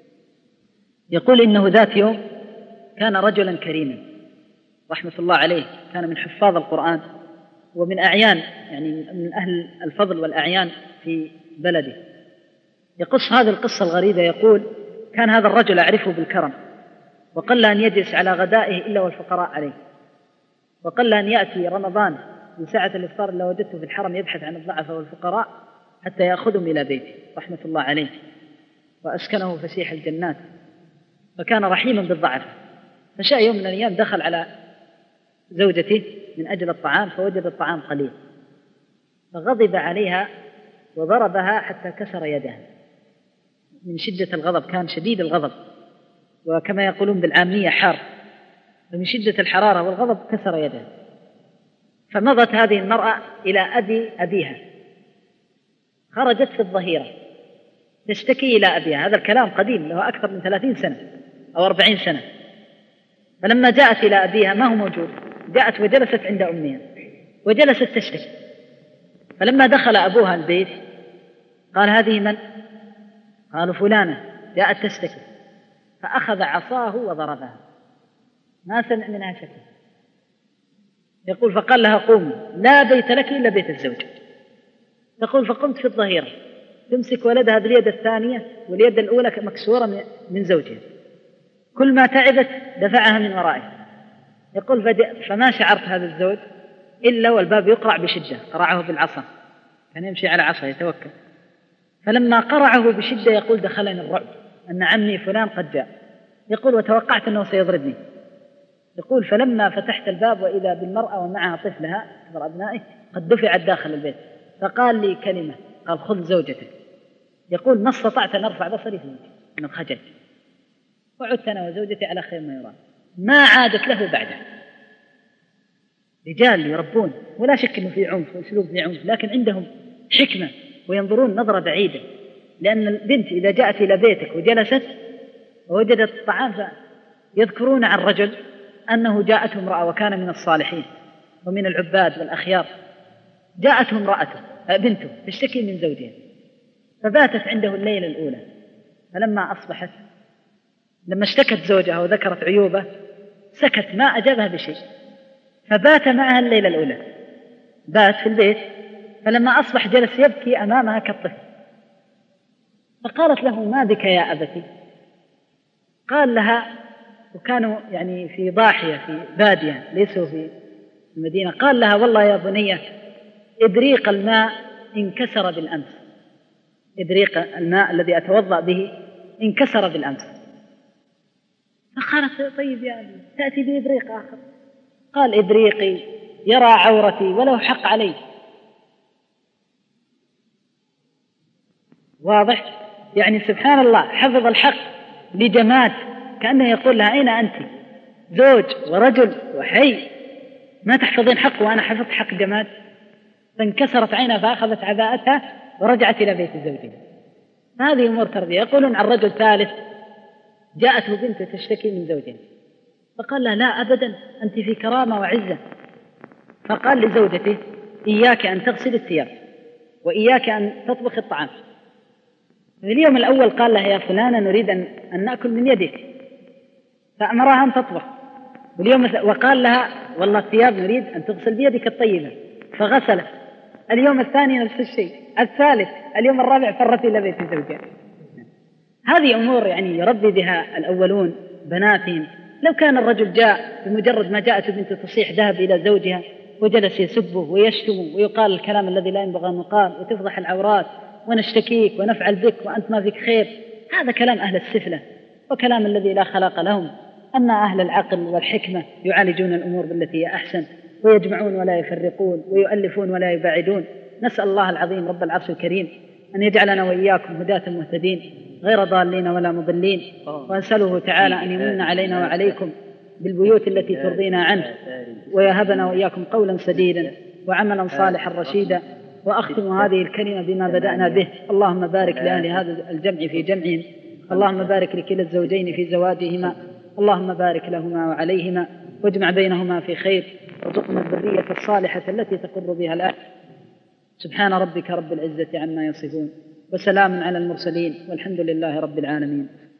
يقول إنه ذات يوم كان رجلا كريما رحمة الله عليه، كان من حفاظ القرآن ومن أعيان يعني من أهل الفضل والأعيان في بلده. يقص هذه القصة الغريبة، يقول كان هذا الرجل أعرفه بالكرم، وقل أن يجلس على غدائه إلا والفقراء عليه، وقل أن يأتي رمضان من ساعة الإفطار إلا وجدته في الحرم يبحث عن الضعفاء والفقراء حتى يأخذهم إلى بيته رحمة الله عليه، وأسكنه فسيح الجنات، فكان رحيما بالضعف. فشاء يوم من الأيام دخل على زوجته من أجل الطعام فوجد الطعام قليل، فغضب عليها وضربها حتى كسر يدها من شدة الغضب، كان شديد الغضب، وكما يقولون بالعامية حار، فمن شدة الحرارة والغضب كسر يده. فمضت هذه المرأة إلى أبيها، خرجت في الظهيرة تشتكي إلى أبيها. هذا الكلام قديم، له أكثر من 30 سنة أو 40 سنة. فلما جاءت إلى أبيها ما هو موجود، جاءت وجلست عند أمها وجلست تشتكي. فلما دخل أبوها البيت قال: هذه من؟ قالوا: فلانة جاءت تشتكي. فأخذ عصاه وضربها، ما سمع منها شكوى. يقول: فقال لها: قومي، لا بيت لك إلا بيت الزوج. تقول: فقمت في الظهيرة تمسك ولدها باليد الثانية واليد الأولى مكسورة من زوجها، كل ما تعبت دفعها من ورائه. يقول: فما شعرت هذا الزوج إلا والباب يقرع بشدة، قرعه بالعصا، كان يمشي على عصا يتوكل. فلما قرعه بشدة يقول: دخلني الرعب أن عمي فلان قد جاء. يقول: وتوقعت أنه سيضربني. يقول: فلما فتحت الباب وإذا بالمرأة ومعها طفلها كبر أبنائه قد دفعت داخل البيت، فقال لي كلمة، قال: خذ زوجتك. يقول: ما استطعت أن أرفع بصري في وجهي من الخجل، وعدت أنا وزوجتي على خير ما يرام. ما عادت له بعده. رجال يربون، ولا شك أنه في عنف وأسلوب في عنف، لكن عندهم حكمة وينظرون نظرة بعيدة. لأن البنت إذا جاءت إلى بيتك وجلست ووجدت الطعام يذكرون عن رجل أنه جاءته امرأة وكان من الصالحين ومن العباد والأخيار، جاءته امرأته بنته تشتكي من زوجها، فباتت عنده الليلة الأولى. فلما أصبحت لما اشتكت زوجها وذكرت عيوبه سكت، ما أجابها بشيء، فبات معها الليلة الأولى، بات في البيت. فلما أصبح جلس يبكي أمامها كالطفل، فقالت له: ما بك يا أبتي؟ قال لها، وكانوا يعني في ضاحية في بادية ليسوا في المدينة، قال لها: والله يا بنية إبريق الماء انكسر بالأمس، إبريق الماء الذي أتوضأ به انكسر بالأمس. فقالت: طيب يا أبي تأتي بإبريق آخر. قال: إبريقي يرى عورتي ولو حق علي. واضح؟ يعني سبحان الله، حفظ الحق لجماد، كأنه يقول لها: أين أنت؟ زوج ورجل وحي، ما تحفظين حق وأنا حفظت حق جماد؟ فانكسرت عينها فأخذت عباءتها ورجعت إلى بيت زوجها. هذه أمور تربية. يقولون عن رجل ثالث جاءته بنت تشتكي من زوجها، فقال لها: لا أبدا، أنت في كرامة وعزة. فقال لزوجته: إياك أن تغسل الثياب وإياك أن تطبخ الطعام. في اليوم الأول قال لها: يا فلانة نريد أن نأكل من يدك، فأمرها أن تطبخ. وقال لها: والله الثياب نريد أن تغسل بيدك الطيبة، فغسلت. اليوم الثاني نفس الشيء، الثالث، اليوم الرابع فرت إلى بيت زوجها. هذه أمور يعني يربي بها الأولون بناتهم. لو كان الرجل جاء بمجرد ما جاءت بنت تصيح ذهب إلى زوجها وجلس يسبه ويشتمه ويقال الكلام الذي لا ينبغي أن يقال وتفضح العورات ونشتكيك ونفعل بك وأنت ما فيك خير، هذا كلام أهل السفلة وكلام الذي لا خلاق لهم. أما أهل العقل والحكمة يعالجون الأمور بالتي هي أحسن، ويجمعون ولا يفرقون، ويؤلفون ولا يباعدون. نسأل الله العظيم رب العرش الكريم أن يجعلنا وإياكم هداة مهتدين غير ضالين ولا مضلين، وأسأله تعالى أن يمن علينا وعليكم بالبيوت التي ترضينا عنه، ويهبنا وإياكم قولا سديدا وعملا صالحا رشيدا. وأختم هذه الكلمة بما بدأنا به: اللهم بارك لأهل هذا الجمع في جمعهم، اللهم بارك لكلا الزوجين في زواجهما، اللهم بارك لهما وعليهما، واجمع بينهما في خير، وارزقنا الذرية الصالحة التي تقر بها الأهل. سبحان ربك رب العزة عما يصفون، وسلام على المرسلين، والحمد لله رب العالمين.